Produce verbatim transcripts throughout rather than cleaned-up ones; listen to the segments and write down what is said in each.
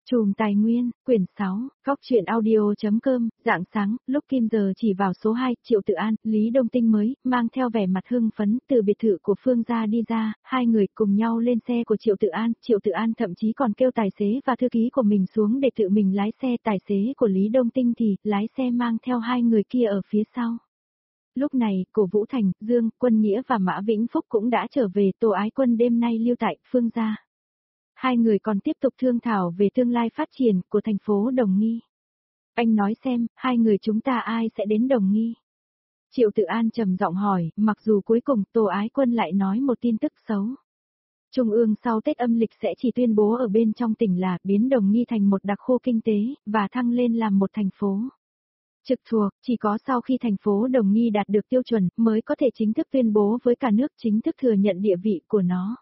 Chùm Tài Nguyên, quyển sáu, Góc truyện audio.com, rạng sáng, lúc Kim giờ chỉ vào số hai, Triệu Tự An, Lý Đông Tinh mới, mang theo vẻ mặt hưng phấn, từ biệt thự của Phương gia đi ra, hai người cùng nhau lên xe của Triệu Tự An, Triệu Tự An thậm chí còn kêu tài xế và thư ký của mình xuống để tự mình lái xe, tài xế của Lý Đông Tinh thì, lái xe mang theo hai người kia ở phía sau. Lúc này, Cổ Vũ Thành, Dương, Quân Nghĩa và Mã Vĩnh Phúc cũng đã trở về, Tô Ái Quân đêm nay lưu tại Phương gia. Hai người còn tiếp tục thương thảo về tương lai phát triển của thành phố Đồng Nghi. Anh nói xem, hai người chúng ta ai sẽ đến Đồng Nghi? Triệu Tự An trầm giọng hỏi, mặc dù cuối cùng Tô Ái Quân lại nói một tin tức xấu. Trung ương sau Tết âm lịch sẽ chỉ tuyên bố ở bên trong tỉnh là biến Đồng Nghi thành một đặc khu kinh tế, và thăng lên làm một thành phố trực thuộc, chỉ có sau khi thành phố Đồng Nghi đạt được tiêu chuẩn mới có thể chính thức tuyên bố với cả nước chính thức thừa nhận địa vị của nó.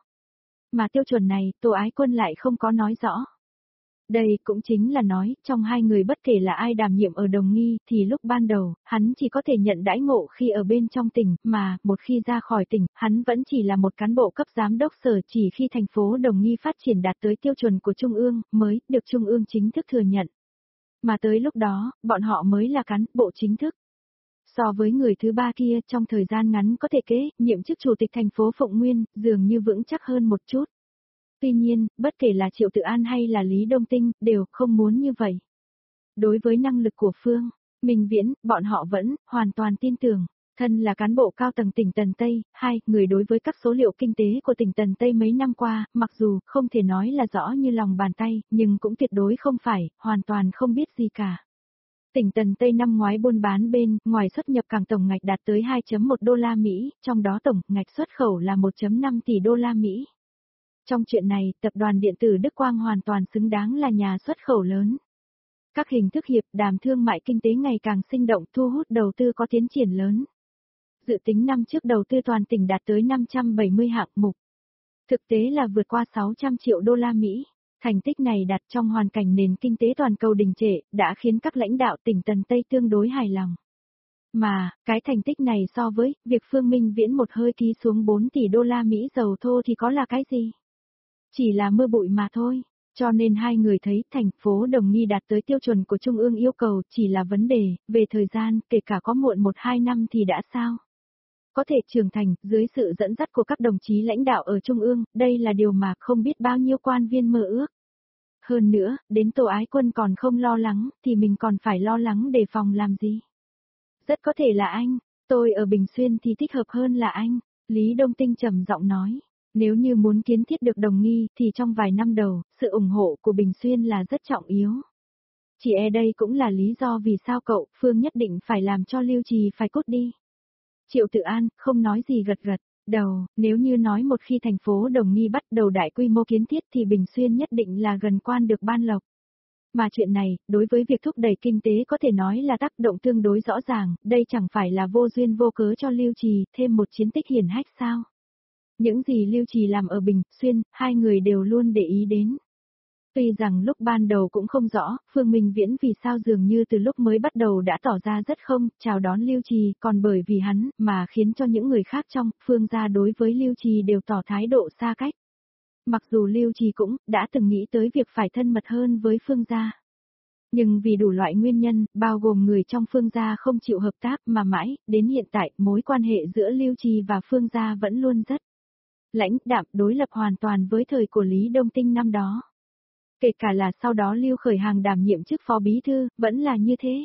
Mà tiêu chuẩn này, Tô Ái Quân lại không có nói rõ. Đây cũng chính là nói, trong hai người bất kể là ai đảm nhiệm ở Đồng Nghi, thì lúc ban đầu, hắn chỉ có thể nhận đãi ngộ khi ở bên trong tỉnh, mà, một khi ra khỏi tỉnh, hắn vẫn chỉ là một cán bộ cấp giám đốc sở, chỉ khi thành phố Đồng Nghi phát triển đạt tới tiêu chuẩn của Trung ương, mới, được Trung ương chính thức thừa nhận. Mà tới lúc đó, bọn họ mới là cán bộ chính thức. So với người thứ ba kia, trong thời gian ngắn có thể kế, nhiệm chức chủ tịch thành phố Phụng Nguyên, dường như vững chắc hơn một chút. Tuy nhiên, bất kể là Triệu Tự An hay là Lý Đông Tinh, đều không muốn như vậy. Đối với năng lực của Phương Minh Viễn, bọn họ vẫn hoàn toàn tin tưởng. Thân là cán bộ cao tầng tỉnh Tần Tây, hai người đối với các số liệu kinh tế của tỉnh Tần Tây mấy năm qua, mặc dù không thể nói là rõ như lòng bàn tay, nhưng cũng tuyệt đối không phải, hoàn toàn không biết gì cả. Tỉnh Tần Tây năm ngoái buôn bán bên, ngoài xuất nhập cảng tổng ngạch đạt tới hai phẩy một đô la Mỹ, trong đó tổng ngạch xuất khẩu là một phẩy năm tỷ đô la Mỹ. Trong chuyện này, tập đoàn điện tử Đức Quang hoàn toàn xứng đáng là nhà xuất khẩu lớn. Các hình thức hiệp đàm thương mại kinh tế ngày càng sinh động, thu hút đầu tư có tiến triển lớn. Dự tính năm trước đầu tư toàn tỉnh đạt tới năm trăm bảy mươi hạng mục. Thực tế là vượt qua sáu trăm triệu đô la Mỹ. Thành tích này đặt trong hoàn cảnh nền kinh tế toàn cầu đình trệ, đã khiến các lãnh đạo tỉnh Tần Tây tương đối hài lòng. Mà, cái thành tích này so với việc Phương Minh Viễn một hơi ký xuống bốn tỷ đô la Mỹ dầu thô thì có là cái gì? Chỉ là mưa bụi mà thôi. Cho nên hai người thấy thành phố Đồng Nghi đạt tới tiêu chuẩn của Trung ương yêu cầu chỉ là vấn đề, về thời gian, kể cả có muộn một hai năm thì đã sao? Có thể trưởng thành, dưới sự dẫn dắt của các đồng chí lãnh đạo ở Trung ương, đây là điều mà không biết bao nhiêu quan viên mơ ước. Hơn nữa, đến Tô Ái Quân còn không lo lắng, thì mình còn phải lo lắng đề phòng làm gì? Rất có thể là anh, tôi ở Bình Xuyên thì thích hợp hơn là anh, Lý Đông Tinh trầm giọng nói. Nếu như muốn kiến thiết được Đồng Nghi, thì trong vài năm đầu, sự ủng hộ của Bình Xuyên là rất trọng yếu. Chỉ e đây cũng là lý do vì sao cậu, Phương nhất định phải làm cho Lưu Trì phải cút đi. Triệu Tự An, không nói gì gật gật, đầu, nếu như nói một khi thành phố Đồng Nghi bắt đầu đại quy mô kiến thiết thì Bình Xuyên nhất định là gần quan được ban lộc. Mà chuyện này, đối với việc thúc đẩy kinh tế có thể nói là tác động tương đối rõ ràng, đây chẳng phải là vô duyên vô cớ cho Lưu Trì thêm một chiến tích hiển hách sao. Những gì Lưu Trì làm ở Bình Xuyên, hai người đều luôn để ý đến. Tuy rằng lúc ban đầu cũng không rõ, Phương Minh Viễn vì sao dường như từ lúc mới bắt đầu đã tỏ ra rất không, chào đón Lưu Trì, còn bởi vì hắn, mà khiến cho những người khác trong, Phương gia đối với Lưu Trì đều tỏ thái độ xa cách. Mặc dù Lưu Trì cũng, đã từng nghĩ tới việc phải thân mật hơn với Phương gia. Nhưng vì đủ loại nguyên nhân, bao gồm người trong Phương gia không chịu hợp tác mà mãi, đến hiện tại, mối quan hệ giữa Lưu Trì và Phương gia vẫn luôn rất lãnh đạm, đối lập hoàn toàn với thời của Lý Đông Tinh năm đó. Kể cả là sau đó Lưu Khởi Hàng đảm nhiệm chức phó bí thư, vẫn là như thế.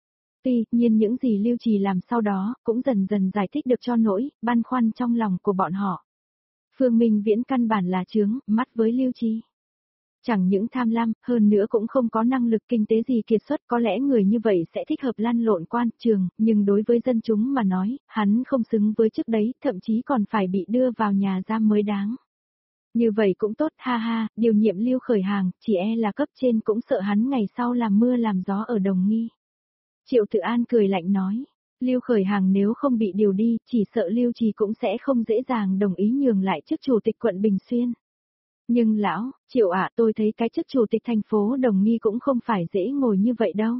Tuy nhiên những gì Lưu Trì làm sau đó, cũng dần dần giải thích được cho nỗi, băn khoăn trong lòng của bọn họ. Phương Minh Viễn căn bản là chướng, mắt với Lưu Trì. Chẳng những tham lam, hơn nữa cũng không có năng lực kinh tế gì kiệt xuất, có lẽ người như vậy sẽ thích hợp lăn lộn quan trường, nhưng đối với dân chúng mà nói, hắn không xứng với chức đấy, thậm chí còn phải bị đưa vào nhà giam mới đáng. Như vậy cũng tốt, ha ha, điều nhiệm Lưu Khởi Hàng, chỉ e là cấp trên cũng sợ hắn ngày sau làm mưa làm gió ở Đồng Nghi. Triệu Tự An cười lạnh nói, Lưu Khởi Hàng nếu không bị điều đi, chỉ sợ Lưu Trì cũng sẽ không dễ dàng đồng ý nhường lại chức chủ tịch quận Bình Xuyên. Nhưng lão, Triệu ạ, tôi thấy cái chức chủ tịch thành phố Đồng Nghi cũng không phải dễ ngồi như vậy đâu.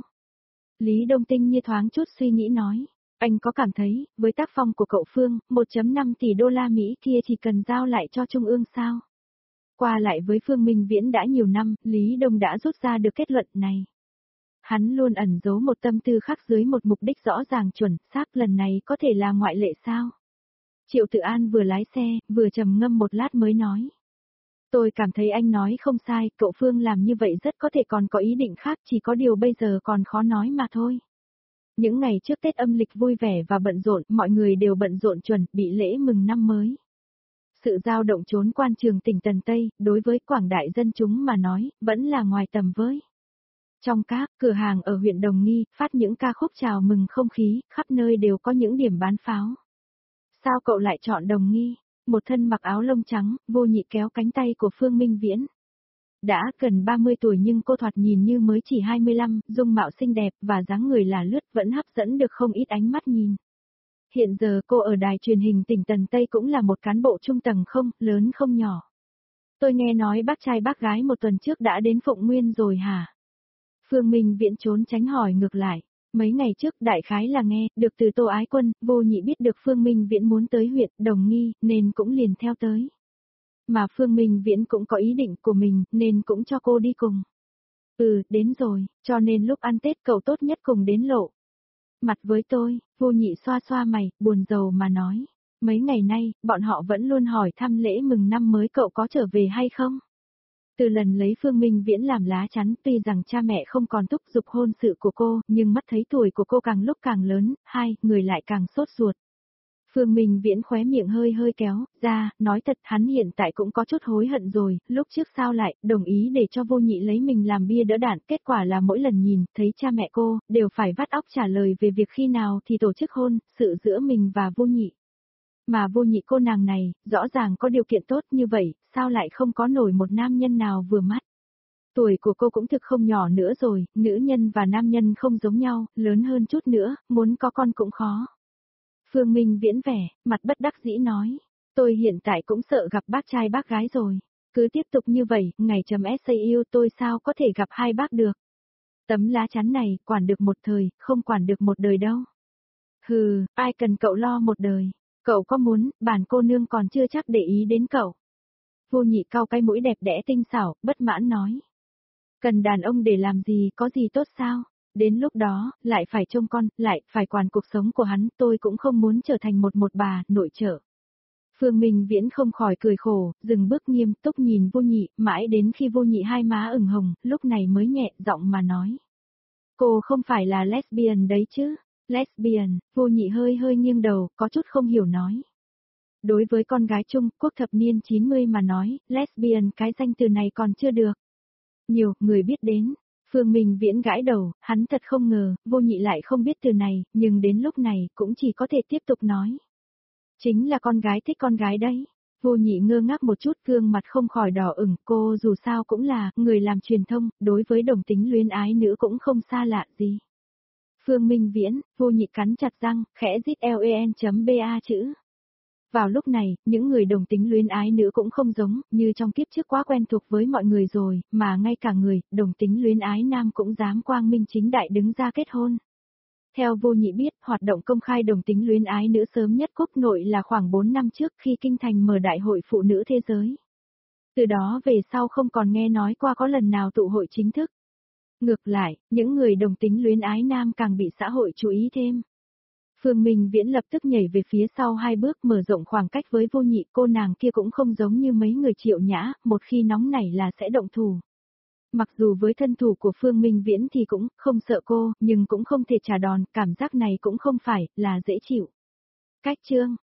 Lý Đông Tinh như thoáng chút suy nghĩ nói, anh có cảm thấy, với tác phong của cậu Phương, một phẩy năm tỷ đô la Mỹ kia chỉ cần giao lại cho Trung ương sao? Qua lại với Phương Minh Viễn đã nhiều năm, Lý Đông đã rút ra được kết luận này. Hắn luôn ẩn giấu một tâm tư khác dưới một mục đích rõ ràng chuẩn, xác lần này có thể là ngoại lệ sao? Triệu Tự An vừa lái xe, vừa trầm ngâm một lát mới nói. Tôi cảm thấy anh nói không sai, cậu Phương làm như vậy rất có thể còn có ý định khác, chỉ có điều bây giờ còn khó nói mà thôi. Những ngày trước Tết âm lịch vui vẻ và bận rộn, mọi người đều bận rộn chuẩn bị lễ mừng năm mới. Sự dao động trốn quan trường tỉnh Tần Tây, đối với quảng đại dân chúng mà nói, vẫn là ngoài tầm với. Trong các cửa hàng ở huyện Đồng Nghi, phát những ca khúc chào mừng không khí, khắp nơi đều có những điểm bán pháo. Sao cậu lại chọn Đồng Nghi? Một thân mặc áo lông trắng, Vô Nhị kéo cánh tay của Phương Minh Viễn. Đã gần ba mươi tuổi nhưng cô thoạt nhìn như mới chỉ hai mươi lăm, dung mạo xinh đẹp và dáng người là lướt vẫn hấp dẫn được không ít ánh mắt nhìn. Hiện giờ cô ở đài truyền hình tỉnh Tần Tây cũng là một cán bộ trung tầng không, lớn không nhỏ. Tôi nghe nói bác trai bác gái một tuần trước đã đến Phụng Nguyên rồi hả? Phương Minh Viễn trốn tránh hỏi ngược lại. Mấy ngày trước đại khái là nghe, được từ Tô Ái Quân, Vô Nhị biết được Phương Minh Viễn muốn tới huyện Đồng Nghi, nên cũng liền theo tới. Mà Phương Minh Viễn cũng có ý định của mình, nên cũng cho cô đi cùng. Ừ, đến rồi, cho nên lúc ăn Tết cậu tốt nhất cùng đến lộ. Mặt với tôi, Vô Nhị xoa xoa mày, buồn rầu mà nói. Mấy ngày nay, bọn họ vẫn luôn hỏi thăm lễ mừng năm mới cậu có trở về hay không? Từ lần lấy Phương Minh Viễn làm lá chắn, tuy rằng cha mẹ không còn thúc giục hôn sự của cô, nhưng mắt thấy tuổi của cô càng lúc càng lớn, hai, người lại càng sốt ruột. Phương Minh Viễn khóe miệng hơi hơi kéo ra, nói thật hắn hiện tại cũng có chút hối hận rồi, lúc trước sao lại, đồng ý để cho Vô Nhị lấy mình làm bia đỡ đạn, kết quả là mỗi lần nhìn, thấy cha mẹ cô, đều phải vắt óc trả lời về việc khi nào thì tổ chức hôn, sự giữa mình và Vô Nhị. Mà Vô Nhị cô nàng này, rõ ràng có điều kiện tốt như vậy, sao lại không có nổi một nam nhân nào vừa mắt. Tuổi của cô cũng thực không nhỏ nữa rồi, nữ nhân và nam nhân không giống nhau, lớn hơn chút nữa, muốn có con cũng khó. Phương Minh Viễn vẻ, mặt bất đắc dĩ nói, tôi hiện tại cũng sợ gặp bác trai bác gái rồi, cứ tiếp tục như vậy, ngày chấm ét yêu tôi sao có thể gặp hai bác được. Tấm lá chắn này, quản được một thời, không quản được một đời đâu. Hừ, ai cần cậu lo một đời. Cậu có muốn, bản cô nương còn chưa chắc để ý đến cậu. Vô Nhị cau cái mũi đẹp đẽ tinh xảo, bất mãn nói. Cần đàn ông để làm gì, có gì tốt sao? Đến lúc đó, lại phải trông con, lại phải quản cuộc sống của hắn, tôi cũng không muốn trở thành một một bà, nội trợ. Phương Minh Viễn không khỏi cười khổ, dừng bước nghiêm túc nhìn Vô Nhị, mãi đến khi Vô Nhị hai má ửng hồng, lúc này mới nhẹ giọng mà nói. Cô không phải là lesbian đấy chứ? Lesbian, Vô Nhị hơi hơi nghiêng đầu, có chút không hiểu nói. Đối với con gái Trung Quốc thập niên chín mươi mà nói, lesbian cái danh từ này còn chưa được. Nhiều người biết đến. Phương Minh Viễn gãi đầu, hắn thật không ngờ, Vô Nhị lại không biết từ này, nhưng đến lúc này cũng chỉ có thể tiếp tục nói. Chính là con gái thích con gái đấy. Vô Nhị ngơ ngác một chút, gương mặt không khỏi đỏ ửng, cô dù sao cũng là người làm truyền thông, đối với đồng tính luyến ái nữ cũng không xa lạ gì. Phương Minh Viễn, Vô Nhị cắn chặt răng, khẽ rít len.ba chữ. Vào lúc này, những người đồng tính luyến ái nữ cũng không giống, như trong kiếp trước quá quen thuộc với mọi người rồi, mà ngay cả người, đồng tính luyến ái nam cũng dám quang minh chính đại đứng ra kết hôn. Theo Vô Nhị biết, hoạt động công khai đồng tính luyến ái nữ sớm nhất quốc nội là khoảng bốn năm trước khi Kinh Thành mở Đại hội Phụ nữ Thế giới. Từ đó về sau không còn nghe nói qua có lần nào tụ hội chính thức. Ngược lại, những người đồng tính luyến ái nam càng bị xã hội chú ý thêm. Phương Minh Viễn lập tức nhảy về phía sau hai bước mở rộng khoảng cách với Vô Nhị, cô nàng kia cũng không giống như mấy người Triệu Nhã, một khi nóng nảy là sẽ động thủ. Mặc dù với thân thủ của Phương Minh Viễn thì cũng không sợ cô, nhưng cũng không thể trả đòn, cảm giác này cũng không phải là dễ chịu. Cách chương